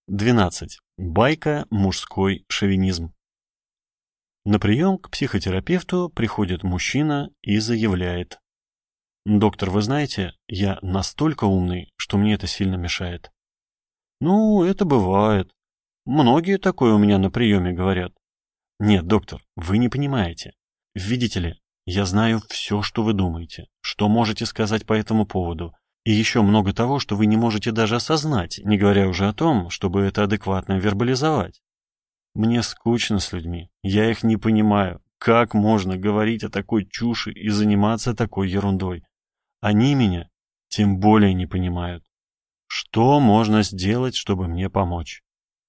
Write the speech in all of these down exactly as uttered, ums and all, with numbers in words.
двенадцать. Байка «Мужской шовинизм». На прием к психотерапевту приходит мужчина и заявляет: «Доктор, вы знаете, я настолько умный, что мне это сильно мешает». «Ну, это бывает. Многие такое у меня на приеме говорят». «Нет, доктор, вы не понимаете. Видите ли, я знаю все, что вы думаете, что можете сказать по этому поводу, и еще много того, что вы не можете даже осознать, не говоря уже о том, чтобы это адекватно вербализовать. Мне скучно с людьми, я их не понимаю. Как можно говорить о такой чуши и заниматься такой ерундой? Они меня тем более не понимают. Что можно сделать, чтобы мне помочь?»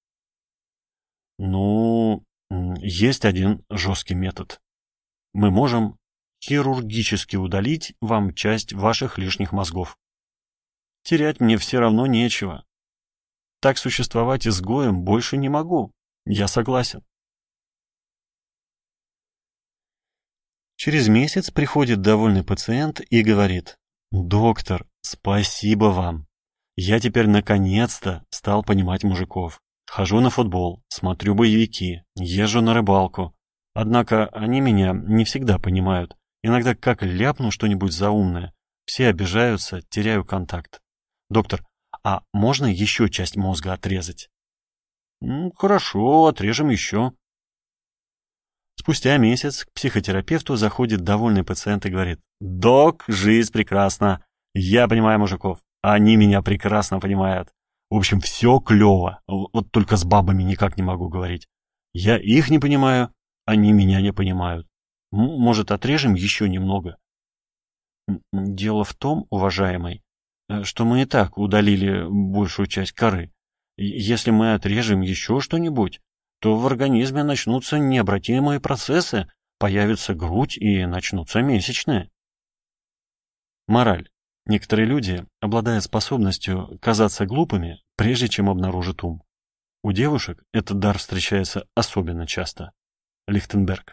Ну, есть один жесткий метод. Мы можем хирургически удалить вам часть ваших лишних мозгов. Терять мне все равно нечего. Так существовать изгоем больше не могу. Я согласен. Через месяц приходит довольный пациент и говорит: «Доктор, спасибо вам. Я теперь наконец-то стал понимать мужиков. Хожу на футбол, смотрю боевики, езжу на рыбалку. Однако они меня не всегда понимают. Иногда как ляпну что-нибудь заумное, все обижаются, теряю контакт. Доктор, а можно еще часть мозга отрезать?» «Ну, хорошо, отрежем еще». Спустя месяц к психотерапевту заходит довольный пациент и говорит: «Док, жизнь прекрасна. Я понимаю мужиков. Они меня прекрасно понимают. В общем, все клево. Вот только с бабами никак не могу говорить. Я их не понимаю, они меня не понимают. Может, отрежем еще немного?» «Дело в том, уважаемый, что мы и так удалили большую часть коры. Если мы отрежем еще что-нибудь, то в организме начнутся необратимые процессы, появится грудь и начнутся месячные». Мораль. Некоторые люди обладают способностью казаться глупыми, прежде чем обнаружат ум. У девушек этот дар встречается особенно часто. Лихтенберг.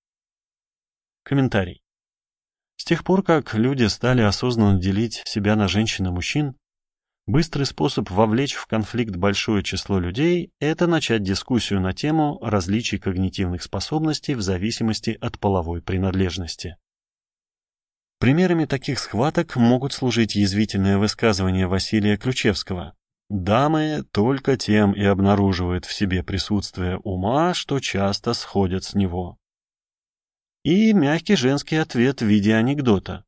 Комментарий. С тех пор, как люди стали осознанно делить себя на женщин и мужчин, быстрый способ вовлечь в конфликт большое число людей – это начать дискуссию на тему различий когнитивных способностей в зависимости от половой принадлежности. Примерами таких схваток могут служить язвительное высказывание Василия Ключевского: «Дамы только тем и обнаруживают в себе присутствие ума, что часто сходят с него». И мягкий женский ответ в виде анекдота: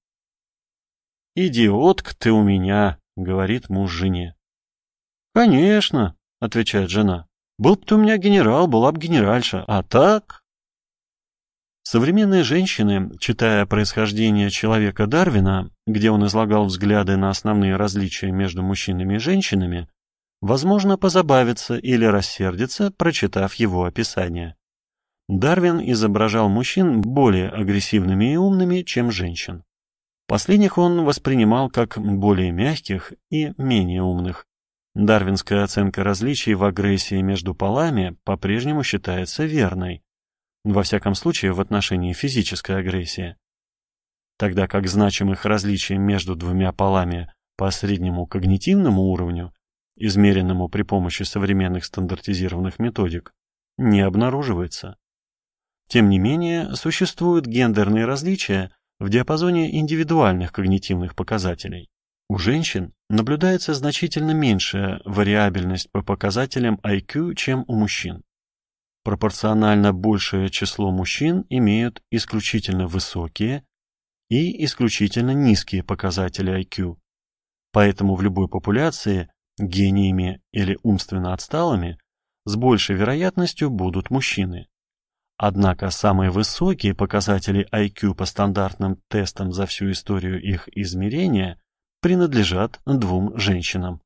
«Идиотка ты у меня», — говорит муж жене. «Конечно», — отвечает жена, — «был бы ты у меня генерал, была бы генеральша, а так...» Современные женщины, читая «Происхождение человека» Дарвина, где он излагал взгляды на основные различия между мужчинами и женщинами, возможно, позабавятся или рассердятся, прочитав его описание. Дарвин изображал мужчин более агрессивными и умными, чем женщин. Последних он воспринимал как более мягких и менее умных. Дарвинская оценка различий в агрессии между полами по-прежнему считается верной, во всяком случае в отношении физической агрессии. Тогда как значимых различий между двумя полами по среднему когнитивному уровню, измеренному при помощи современных стандартизированных методик, не обнаруживается. Тем не менее, существуют гендерные различия в диапазоне индивидуальных когнитивных показателей. У женщин наблюдается значительно меньшая вариабельность по показателям ай кью, чем у мужчин. Пропорционально большее число мужчин имеют исключительно высокие и исключительно низкие показатели ай кью. Поэтому в любой популяции гениями или умственно отсталыми с большей вероятностью будут мужчины. Однако самые высокие показатели ай кью по стандартным тестам за всю историю их измерения принадлежат двум женщинам.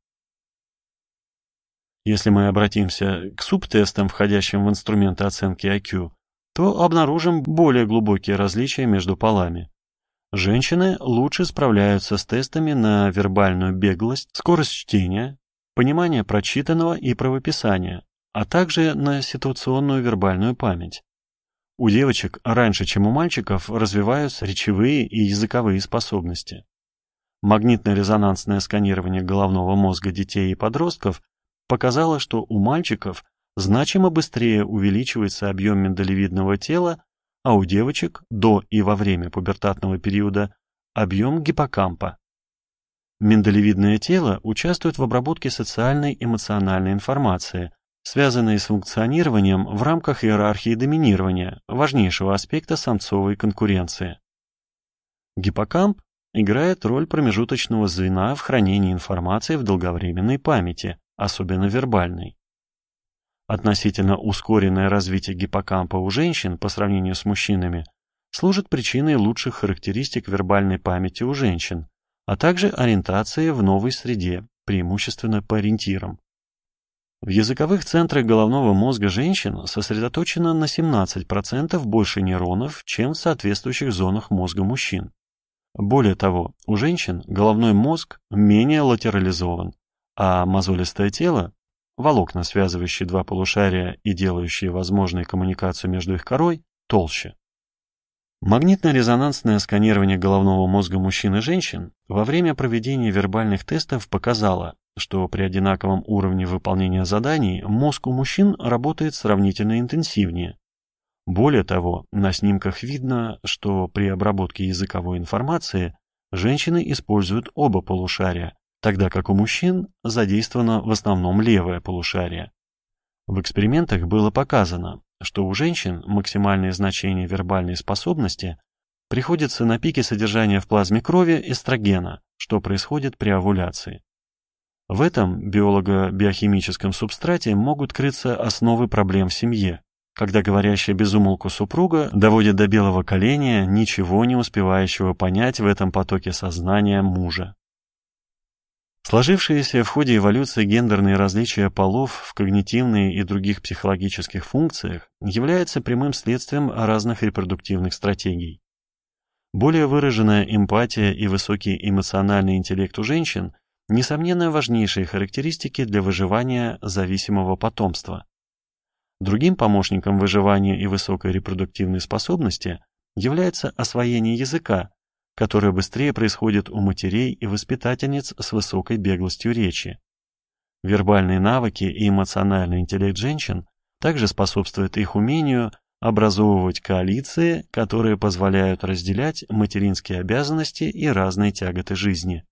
Если мы обратимся к субтестам, входящим в инструменты оценки ай кью, то обнаружим более глубокие различия между полами. Женщины лучше справляются с тестами на вербальную беглость, скорость чтения, понимание прочитанного и правописания, а также на ситуационную вербальную память. У девочек раньше, чем у мальчиков, развиваются речевые и языковые способности. Магнитно-резонансное сканирование головного мозга детей и подростков показало, что у мальчиков значимо быстрее увеличивается объем миндалевидного тела, а у девочек до и во время пубертатного периода объем гиппокампа. Миндалевидное тело участвует в обработке социальной и эмоциональной информации, связанной с функционированием в рамках иерархии доминирования, важнейшего аспекта самцовой конкуренции. Гиппокамп играет роль промежуточного звена в хранении информации в долговременной памяти, особенно вербальной. Относительно ускоренное развитие гиппокампа у женщин по сравнению с мужчинами служит причиной лучших характеристик вербальной памяти у женщин, а также ориентации в новой среде, преимущественно по ориентирам. В языковых центрах головного мозга женщин сосредоточено на семнадцать процентов больше нейронов, чем в соответствующих зонах мозга мужчин. Более того, у женщин головной мозг менее латерализован, а мозолистое тело, волокна, связывающие два полушария и делающие возможной коммуникацию между их корой, толще. Магнитно-резонансное сканирование головного мозга мужчин и женщин во время проведения вербальных тестов показало, что при одинаковом уровне выполнения заданий мозг у мужчин работает сравнительно интенсивнее. Более того, на снимках видно, что при обработке языковой информации женщины используют оба полушария, тогда как у мужчин задействовано в основном левое полушарие. В экспериментах было показано, что у женщин максимальные значения вербальной способности приходятся на пике содержания в плазме крови эстрогена, что происходит при овуляции. В этом биолого-биохимическом субстрате могут крыться основы проблем в семье, когда говорящая без умолку супруга доводит до белого коленя ничего не успевающего понять в этом потоке сознания мужа. Сложившиеся в ходе эволюции гендерные различия полов в когнитивной и других психологических функциях являются прямым следствием разных репродуктивных стратегий. Более выраженная эмпатия и высокий эмоциональный интеллект у женщин – несомненно важнейшие характеристики для выживания зависимого потомства. Другим помощником выживания и высокой репродуктивной способности является освоение языка, которое быстрее происходит у матерей и воспитательниц с высокой беглостью речи. Вербальные навыки и эмоциональный интеллект женщин также способствуют их умению образовывать коалиции, которые позволяют разделять материнские обязанности и разные тяготы жизни.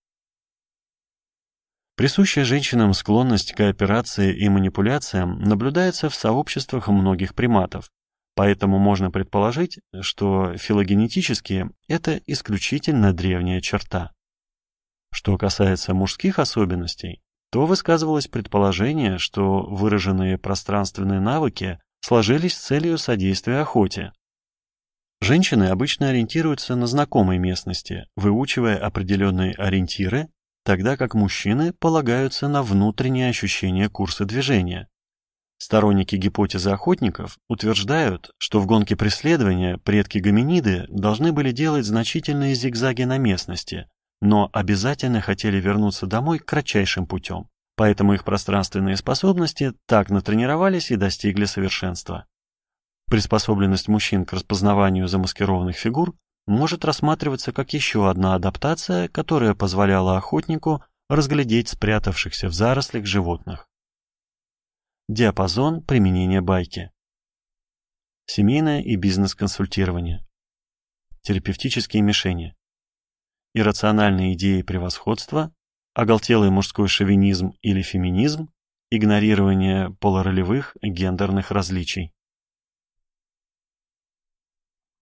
Присущая женщинам склонность к кооперации и манипуляциям наблюдается в сообществах многих приматов, поэтому можно предположить, что филогенетически это исключительно древняя черта. Что касается мужских особенностей, то высказывалось предположение, что выраженные пространственные навыки сложились с целью содействия охоте. Женщины обычно ориентируются на знакомой местности, выучивая определенные ориентиры, тогда как мужчины полагаются на внутреннее ощущение курса движения. Сторонники гипотезы охотников утверждают, что в гонке преследования предки гоминиды должны были делать значительные зигзаги на местности, но обязательно хотели вернуться домой кратчайшим путем, поэтому их пространственные способности так натренировались и достигли совершенства. Приспособленность мужчин к распознаванию замаскированных фигур может рассматриваться как еще одна адаптация, которая позволяла охотнику разглядеть спрятавшихся в зарослях животных. Диапазон применения байки. Семейное и бизнес-консультирование. Терапевтические мишени. Иррациональные идеи превосходства, оголтелый мужской шовинизм или феминизм, игнорирование полуролевых гендерных различий.